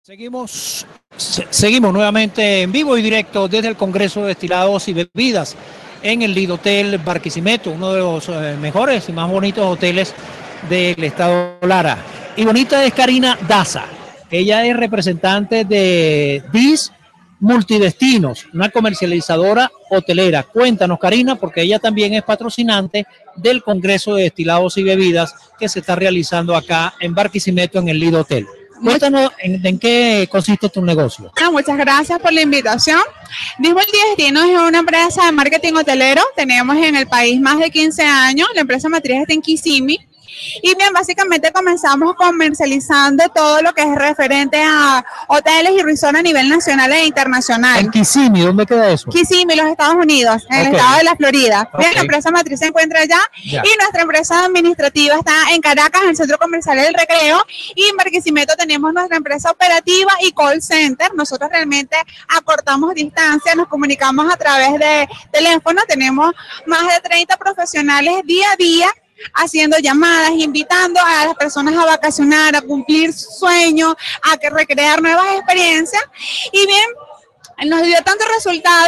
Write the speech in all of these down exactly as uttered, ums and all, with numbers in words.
Seguimos, se, seguimos nuevamente en vivo y directo desde el Congreso de Destilados y Bebidas en el Lido Hotel Barquisimeto, uno de los eh, mejores y más bonitos hoteles del estado Lara. Y bonita es Karina Daza. Ella es representante de DIS Multidestinos, una comercializadora hotelera. Cuéntanos, Karina, porque ella también es patrocinante del Congreso de Destilados y Bebidas que se está realizando acá en Barquisimeto en el Lido Hotel. Cuéntanos en, en qué consiste tu negocio. Ah, muchas gracias por la invitación. DIS Multidestinos es una empresa de marketing hotelero. Tenemos en el país más de quince años. La empresa matriz está en Kissimmee. Y bien, básicamente comenzamos comercializando todo lo que es referente a hoteles y resorts a nivel nacional e internacional. ¿En Kissimmee? ¿Dónde queda eso? Kissimmee, los Estados Unidos, en okay. el estado de la Florida. Okay. Bien, la empresa matriz se encuentra allá ya. Y nuestra empresa administrativa está en Caracas, en el Centro Comercial del Recreo. Y en Barquisimeto tenemos nuestra empresa operativa y call center. Nosotros realmente acortamos distancia, nos comunicamos a través de teléfono. Tenemos más de treinta profesionales día a día haciendo llamadas, invitando a las personas a vacacionar, a cumplir sueños, a que recrear nuevas experiencias. Y bien, nos dio tanto resultado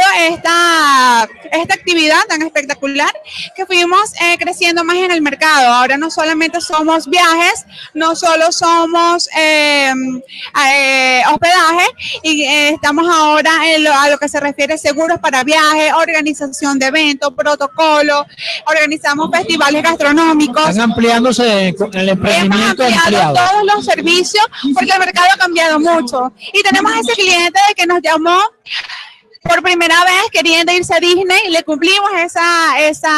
esta, esta actividad tan espectacular que fuimos eh, creciendo más en el mercado. Ahora no solamente somos viajes, no solo somos eh, eh, hospedaje, y eh, estamos ahora en lo, a lo que se refiere a seguros para viajes, organización de eventos, protocolo, organizamos festivales gastronómicos. Están ampliándose en el emprendimiento. Hemos ampliado todos los servicios porque el mercado ha cambiado mucho. Y tenemos ese cliente de que nos llamó por primera vez queriendo irse a Disney, le cumplimos esa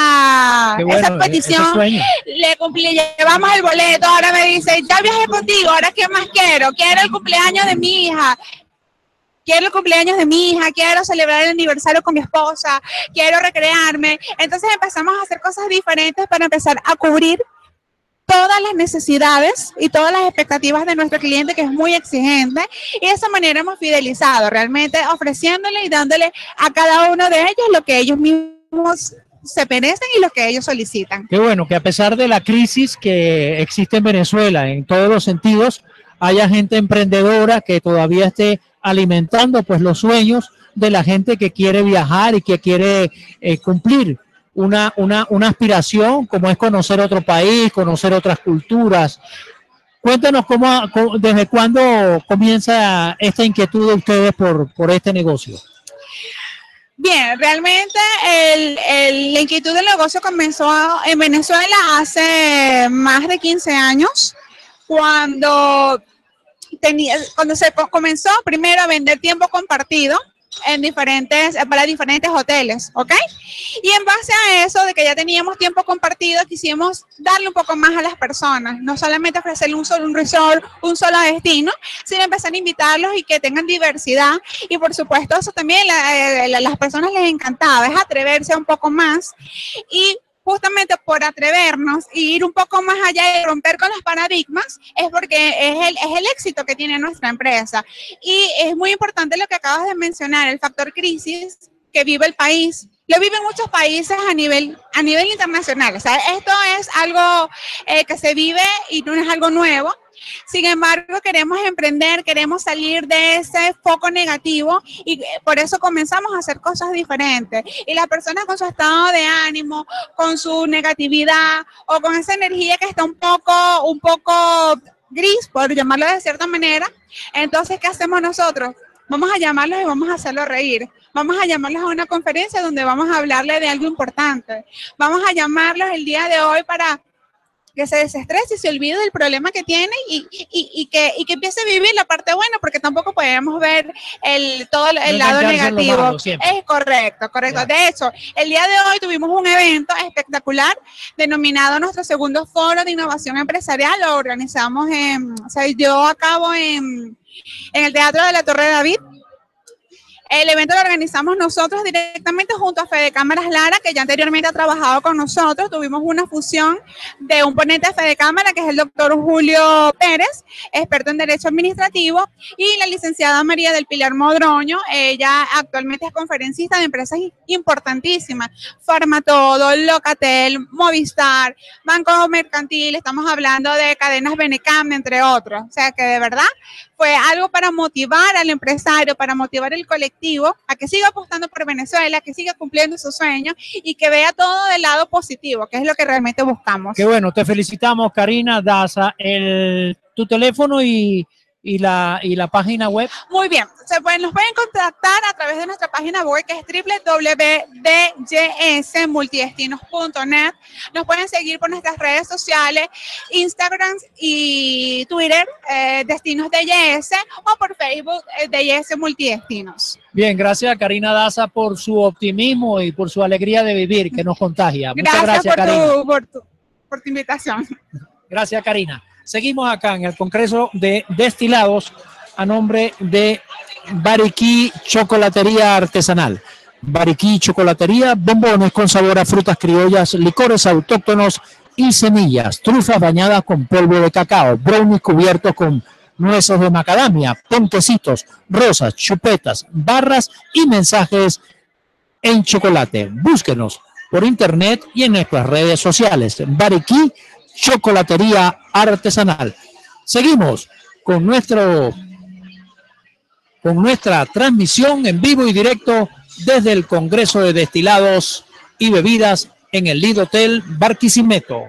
esa, bueno, esa petición, le cumplí, llevamos el boleto, ahora me dice, ya viajé contigo, ahora qué más quiero, quiero el cumpleaños de mi hija, quiero el cumpleaños de mi hija, quiero celebrar el aniversario con mi esposa, quiero recrearme. Entonces empezamos a hacer cosas diferentes para empezar a cubrir todas las necesidades y todas las expectativas de nuestro cliente, que es muy exigente, y de esa manera hemos fidelizado, realmente ofreciéndole y dándole a cada uno de ellos lo que ellos mismos se merecen y lo que ellos solicitan. Qué bueno que a pesar de la crisis que existe en Venezuela en todos los sentidos, haya gente emprendedora que todavía esté alimentando pues los sueños de la gente que quiere viajar y que quiere eh, cumplir Una, una, una aspiración como es conocer otro país, conocer otras culturas. Cuéntanos cómo, cómo desde cuándo comienza esta inquietud de ustedes por, por este negocio. Bien, realmente el, el, la inquietud del negocio comenzó en Venezuela hace más de quince años, cuando, tenía, cuando se comenzó primero a vender tiempo compartido en diferentes, para diferentes hoteles, ¿ok? Y en base a eso, de que ya teníamos tiempo compartido, quisimos darle un poco más a las personas, no solamente ofrecerle un solo un resort, un solo destino, sino empezar a invitarlos y que tengan diversidad. Y por supuesto, eso también a la, las personas les encantaba, es atreverse un poco más. Y justamente por atrevernos y ir un poco más allá y romper con los paradigmas, es porque es el, es el éxito que tiene nuestra empresa. Y es muy importante lo que acabas de mencionar, el factor crisis que vive el país. Lo viven muchos países a nivel, a nivel internacional. O sea, esto es algo eh, que se vive y no es algo nuevo. Sin embargo, queremos emprender, queremos salir de ese foco negativo y por eso comenzamos a hacer cosas diferentes. Y las personas con su estado de ánimo, con su negatividad o con esa energía que está un poco, un poco gris, por llamarlo de cierta manera, entonces, ¿qué hacemos nosotros? Vamos a llamarlos y vamos a hacerlos reír. Vamos a llamarlos a una conferencia donde vamos a hablarle de algo importante. Vamos a llamarlos el día de hoy para que se desestrese y se olvide del problema que tiene y, y, y, que, y que empiece a vivir la parte buena, porque tampoco podemos ver el, todo el, el lado negativo. Malo, es correcto, correcto. Ya. De hecho, el día de hoy tuvimos un evento espectacular denominado nuestro segundo foro de innovación empresarial. Lo organizamos en, se dio a cabo en, en el Teatro de la Torre de David. El evento lo organizamos nosotros directamente junto a Fede Cámaras Lara, que ya anteriormente ha trabajado con nosotros. Tuvimos una fusión de un ponente de Fede Cámara, que es el doctor Julio Pérez, experto en Derecho Administrativo, y la licenciada María del Pilar Modroño. Ella actualmente es conferencista de empresas importantísimas, Farmatodo, Locatel, Movistar, Banco Mercantil, estamos hablando de cadenas Benecam, entre otros. O sea que de verdad fue algo para motivar al empresario, para motivar al colectivo a que siga apostando por Venezuela, que siga cumpliendo sus sueños y que vea todo del lado positivo, que es lo que realmente buscamos. Qué bueno, te felicitamos, Karina Daza. El, tu teléfono y, y, la, y la página web. Muy bien, se pueden, nos pueden contactar a través de nuestra página web, que es doble u doble u doble u punto d y s multidestinos punto net. Nos pueden seguir por nuestras redes sociales, Instagram y Twitter, eh, Destinos D Y S, o por Facebook, eh, D Y S Multidestinos. Bien, gracias a Karina Daza por su optimismo y por su alegría de vivir, que nos contagia. Muchas Gracias, gracias, por, Karina. tu, por, tu, por tu invitación. Gracias, Karina. Seguimos acá en el Congreso de Destilados a nombre de Bariquí Chocolatería Artesanal. Bariquí Chocolatería, bombones con sabor a frutas criollas, licores autóctonos y semillas, trufas bañadas con polvo de cacao, brownies cubiertos con nueces de macadamia, ponquecitos, rosas, chupetas, barras y mensajes en chocolate. Búsquenos por internet y en nuestras redes sociales. Bariquí Chocolatería Artesanal. Seguimos con nuestro con nuestra transmisión en vivo y directo desde el Congreso de Destilados y Bebidas en el Lido Hotel Barquisimeto.